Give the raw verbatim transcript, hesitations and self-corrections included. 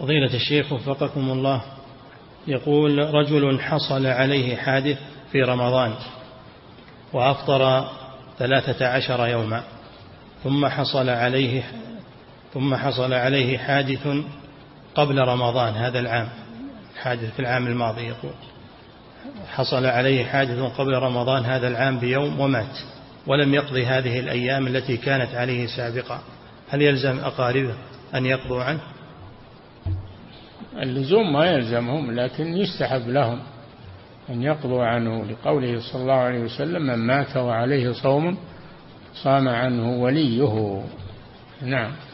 فضيلة الشيخ وفقكم الله، يقول رجل حصل عليه حادث في رمضان وأفطر ثلاثة عشر يوما، ثم حصل عليه ثم حصل عليه حادث قبل رمضان هذا العام، حادث في العام الماضي، يقول حصل عليه حادث قبل رمضان هذا العام بيوم ومات ولم يقضي هذه الأيام التي كانت عليه سابقا، هل يلزم أقاربه أن يقضوا عنه؟ اللزوم ما يلزمهم، لكن يستحب لهم أن يقضوا عنه، لقوله صلى الله عليه وسلم: من مات وعليه صوم صام عنه وليه. نعم.